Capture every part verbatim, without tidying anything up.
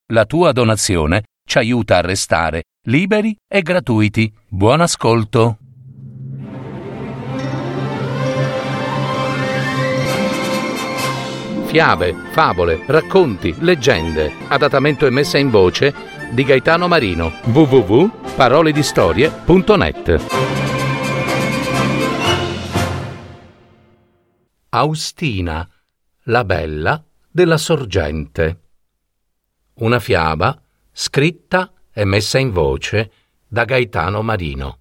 La tua donazione ci aiuta a restare liberi e gratuiti. Buon ascolto! Fiabe, favole, racconti, leggende. Adattamento e messa in voce di Gaetano Marino. w w w punto parole di storie punto net. Austina, la bella della sorgente. Una fiaba scritta e messa in voce da Gaetano Marino.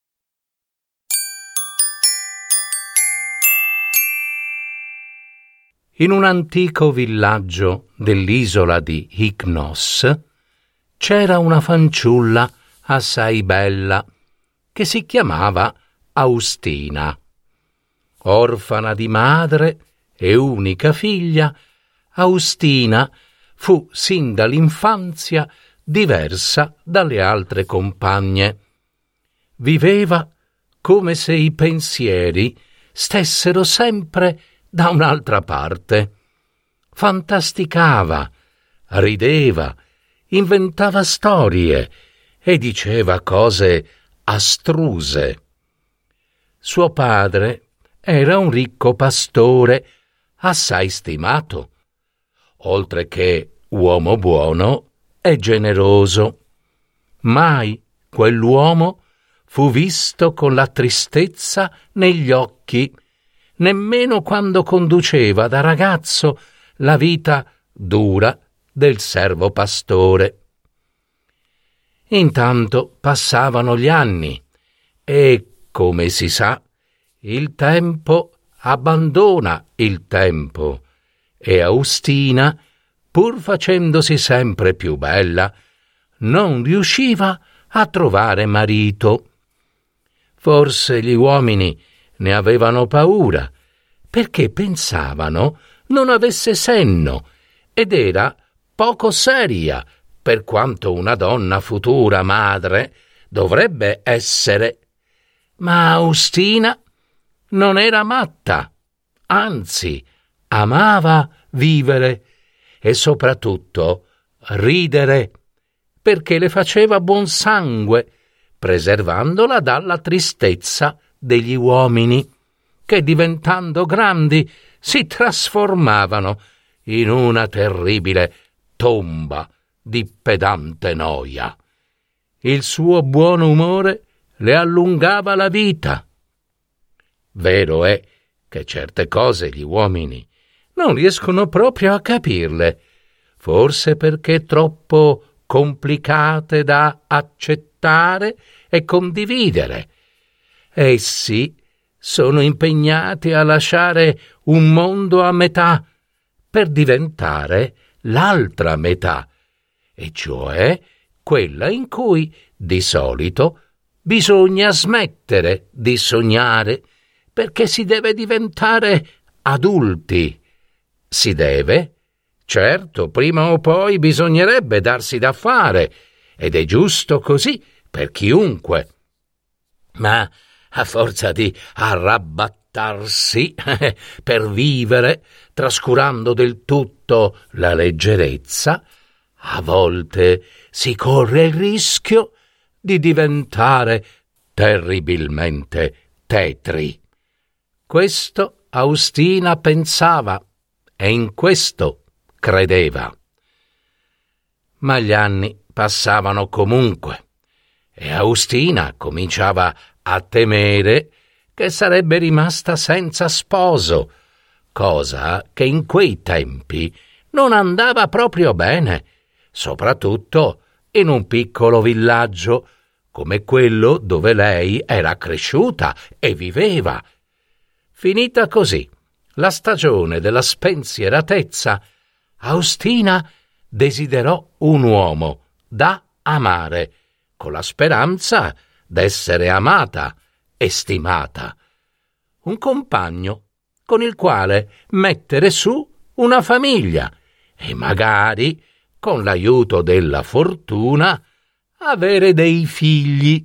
In un antico villaggio dell'isola di Ichnos c'era una fanciulla assai bella che si chiamava Austina. Orfana di madre e unica figlia, Austina fu sin dall'infanzia diversa dalle altre compagne. Viveva come se i pensieri stessero sempre da un'altra parte. Fantasticava, rideva, inventava storie e diceva cose astruse. Suo padre era un ricco pastore, assai stimato, oltre che uomo buono e generoso. Mai quell'uomo fu visto con la tristezza negli occhi, nemmeno quando conduceva da ragazzo la vita dura del servo pastore. Intanto passavano gli anni e, come si sa, il tempo abbandona il tempo e Austina, pur facendosi sempre più bella, non riusciva a trovare marito. Forse gli uomini ne avevano paura, perché pensavano non avesse senno ed era poco seria per quanto una donna futura madre dovrebbe essere. Ma Austina non era matta, anzi amava vivere e soprattutto ridere, perché le faceva buon sangue, preservandola dalla tristezza degli uomini, che diventando grandi si trasformavano in una terribile tomba di pedante noia. Il suo buon umore le allungava la vita. Vero è che certe cose gli uomini non riescono proprio a capirle, forse perché troppo complicate da accettare e condividere. Essi sono impegnati a lasciare un mondo a metà per diventare l'altra metà, e cioè quella in cui, di solito, bisogna smettere di sognare perché si deve diventare adulti. Si deve? Certo, prima o poi bisognerebbe darsi da fare, ed è giusto così per chiunque. Ma a forza di arrabattarsi per vivere, trascurando del tutto la leggerezza, a volte si corre il rischio di diventare terribilmente tetri. Questo Austina pensava e in questo credeva. Ma gli anni passavano comunque e Austina cominciava a temere che sarebbe rimasta senza sposo, cosa che in quei tempi non andava proprio bene, soprattutto in un piccolo villaggio come quello dove lei era cresciuta e viveva. Finita così la stagione della spensieratezza, Austina desiderò un uomo da amare, con la speranza d'essere amata e stimata, un compagno con il quale mettere su una famiglia e magari, con l'aiuto della fortuna, avere dei figli.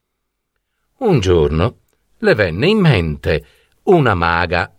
Un giorno le venne in mente una maga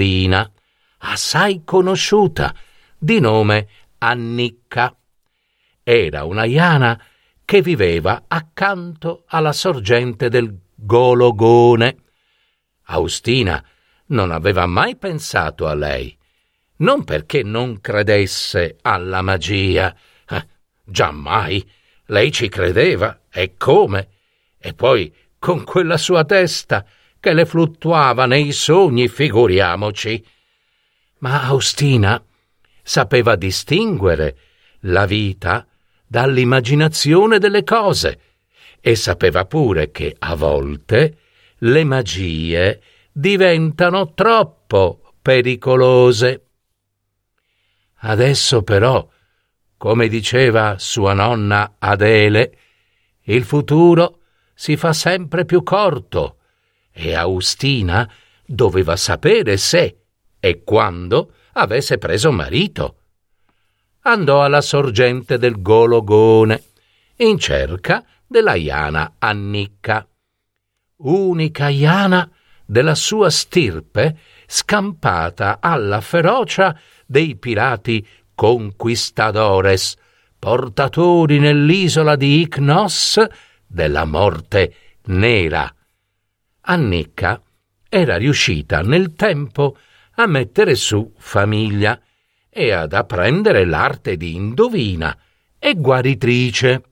indovina, assai conosciuta, di nome Annicca, era una iana che viveva accanto alla sorgente del Gologone. Austina non aveva mai pensato a lei, non perché non credesse alla magia. Eh, giammai, lei ci credeva, e come? E poi con quella sua testa che le fluttuava nei sogni, figuriamoci. Ma Austina sapeva distinguere la vita dall'immaginazione delle cose e sapeva pure che a volte le magie diventano troppo pericolose. Adesso però, come diceva sua nonna Adele, il futuro si fa sempre più corto e Austina doveva sapere se e quando avesse preso marito. Andò alla sorgente del Gologone in cerca della iana Annicca, unica iana della sua stirpe scampata alla ferocia dei pirati conquistadores, portatori nell'isola di Icnos della morte nera. Annicca era riuscita nel tempo a mettere su famiglia e ad apprendere l'arte di indovina e guaritrice.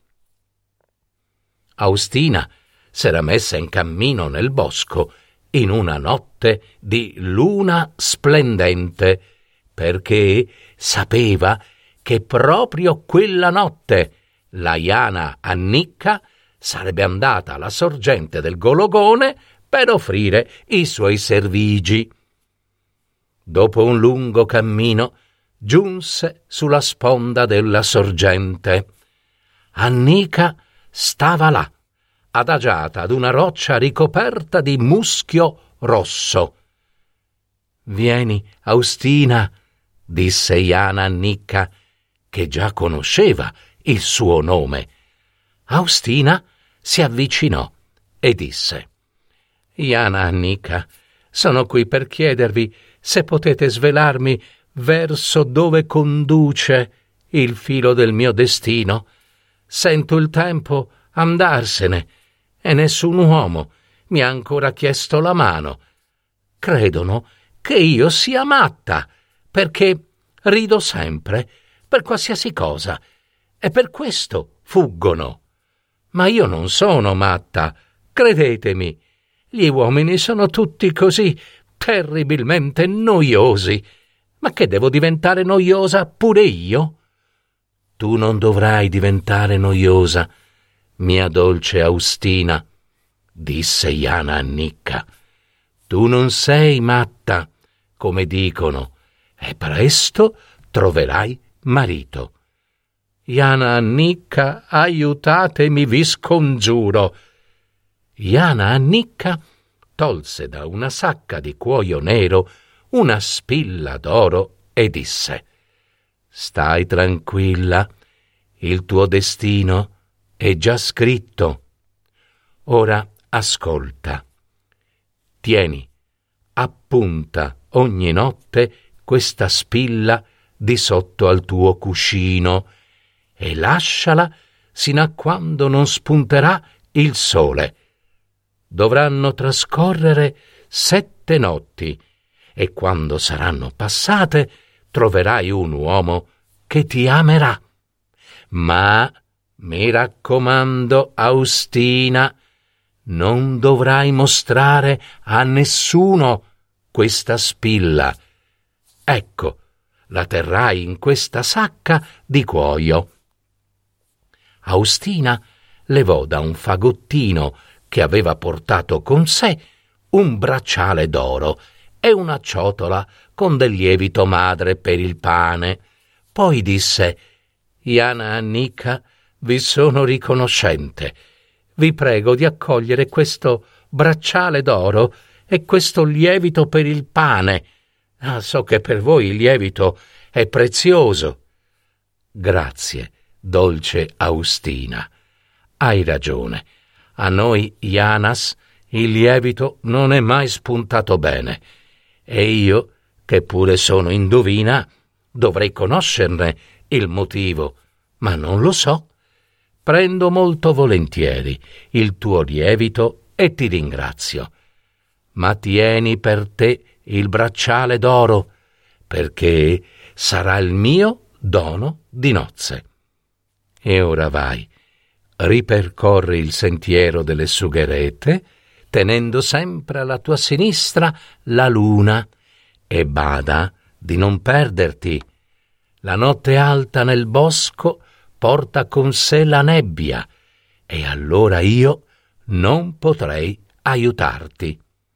Austina s'era messa in cammino nel bosco in una notte di luna splendente, perché sapeva che proprio quella notte la iana Annicca sarebbe andata alla sorgente del Gologone per offrire i suoi servigi. Dopo un lungo cammino giunse sulla sponda della sorgente. Annicca stava là, adagiata ad una roccia ricoperta di muschio rosso. «Vieni, Austina», disse iana Annicca, che già conosceva il suo nome. Austina si avvicinò e disse: «Iana Annicca, sono qui per chiedervi se potete svelarmi verso dove conduce il filo del mio destino. Sento il tempo andarsene e nessun uomo mi ha ancora chiesto la mano. Credono che io sia matta, perché rido sempre per qualsiasi cosa e per questo fuggono. Ma io non sono matta, credetemi. Gli uomini sono tutti così terribilmente noiosi. Ma che devo diventare noiosa pure io?» «Tu non dovrai diventare noiosa, mia dolce Austina», disse iana Annicca. «Tu non sei matta, come dicono, e presto troverai marito». «Iana Annicca, aiutatemi, vi scongiuro». Iana Annicca tolse da una sacca di cuoio nero una spilla d'oro e disse: «Stai tranquilla, il tuo destino è già scritto. Ora ascolta. Tieni, appunta ogni notte questa spilla di sotto al tuo cuscino e lasciala sino a quando non spunterà il sole. Dovranno trascorrere sette notti e quando saranno passate troverai un uomo che ti amerà. Ma mi raccomando, Austina, non dovrai mostrare a nessuno questa spilla. Ecco, la terrai in questa sacca di cuoio». Austina levò da un fagottino che aveva portato con sé un bracciale d'oro e una ciotola con del lievito madre per il pane. Poi disse: «Iana Annicca, vi sono riconoscente. Vi prego di accogliere questo bracciale d'oro e questo lievito per il pane. Ah, so che per voi il lievito è prezioso». «Grazie, dolce Austina. Hai ragione. A noi Ianas il lievito non è mai spuntato bene, e io, che pure sono indovina, dovrei conoscerne il motivo», Ma non lo so. Prendo molto volentieri il tuo lievito e ti ringrazio. Ma tieni per te il bracciale d'oro, perché sarà il mio dono di nozze. E ora vai, ripercorri il sentiero delle sugherete, tenendo sempre alla tua sinistra la luna, e bada di non perderti. La notte alta nel bosco porta con sé la nebbia, e allora io non potrei aiutarti.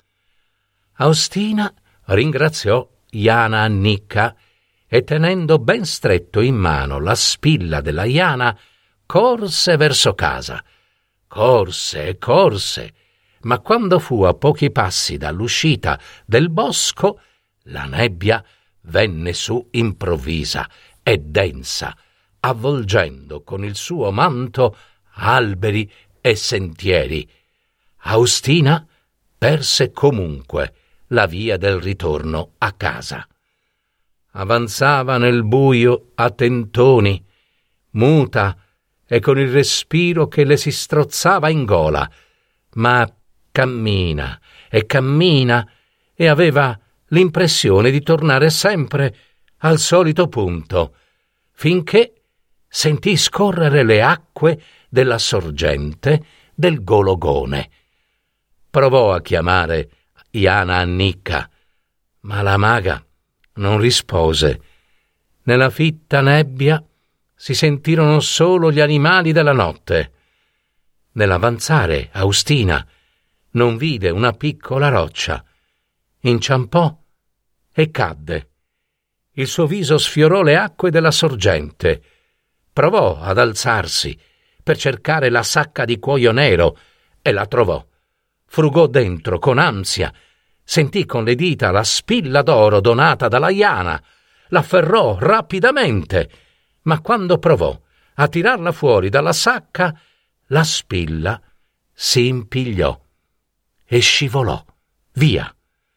Austina ringraziò Jana Annicca e, tenendo ben stretto in mano la spilla della Jana, corse verso casa. Corse e corse, ma quando fu a pochi passi dall'uscita del bosco, la nebbia venne su improvvisa e densa, avvolgendo con il suo manto alberi e sentieri. Austina perse comunque la via del ritorno a casa. Avanzava nel buio a tentoni, muta e con il respiro che le si strozzava in gola, ma cammina e cammina e aveva l'impressione di tornare sempre al solito punto, finché sentì scorrere le acque della sorgente del Gologone. Provò a chiamare Jana Annicca, ma la maga non rispose. Nella fitta nebbia si sentirono solo gli animali della notte. Nell'avanzare, Austina non vide una piccola roccia. Inciampò e cadde. Il suo viso sfiorò le acque della sorgente. Provò ad alzarsi per cercare la sacca di cuoio nero e la trovò. Frugò dentro con ansia, sentì con le dita la spilla d'oro donata dalla Jana, l'afferrò rapidamente, ma quando provò a tirarla fuori dalla sacca, la spilla si impigliò e scivolò via.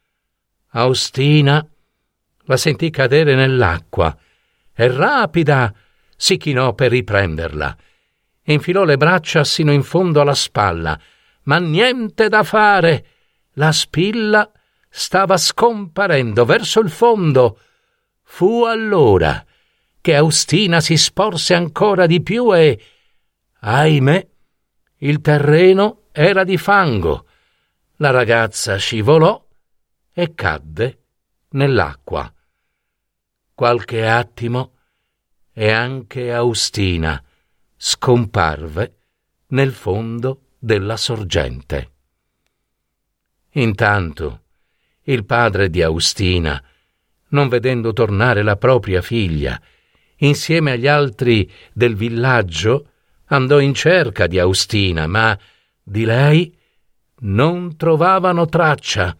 Austina la sentì cadere nell'acqua e rapida si chinò per riprenderla. Infilò le braccia sino in fondo alla spalla, ma niente da fare. La spilla stava scomparendo verso il fondo. Fu allora che Austina si sporse ancora di più e, ahimè, il terreno era di fango. La ragazza scivolò e cadde nell'acqua. Qualche attimo e anche Austina scomparve nel fondo della sorgente. Intanto il padre di Austina, non vedendo tornare la propria figlia, insieme agli altri del villaggio, andò in cerca di Austina, ma di lei non trovavano traccia.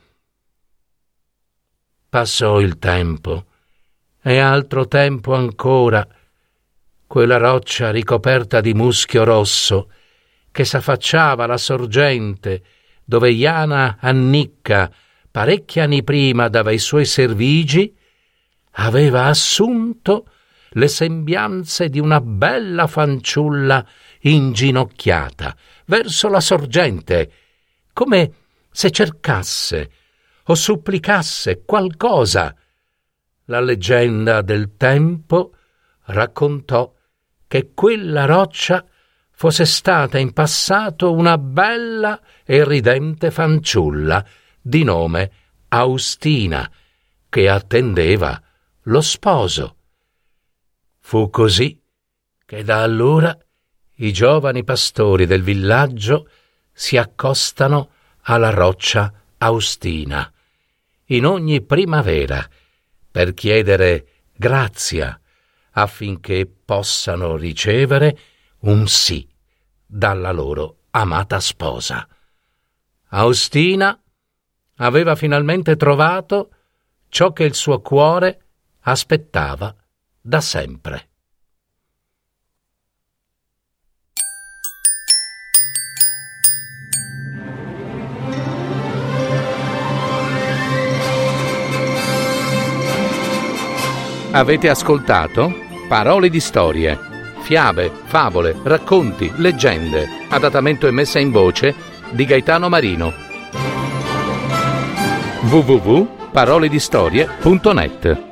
Passò il tempo, e altro tempo ancora. Quella roccia ricoperta di muschio rosso, che s'affacciava alla sorgente, dove Jana Annicca, parecchi anni prima dava i suoi servigi, aveva assunto le sembianze di una bella fanciulla inginocchiata verso la sorgente, come se cercasse o supplicasse qualcosa. La leggenda del tempo raccontò che quella roccia fosse stata in passato una bella e ridente fanciulla di nome Austina, che attendeva lo sposo. Fu così che da allora i giovani pastori del villaggio si accostano alla roccia Austina in ogni primavera per chiedere grazia affinché possano ricevere un sì dalla loro amata sposa. Austina aveva finalmente trovato ciò che il suo cuore aspettava da sempre. Avete ascoltato Parole di Storie, fiabe, favole, racconti, leggende. Adattamento e messa in voce di Gaetano Marino. w w w punto paroledistorie punto net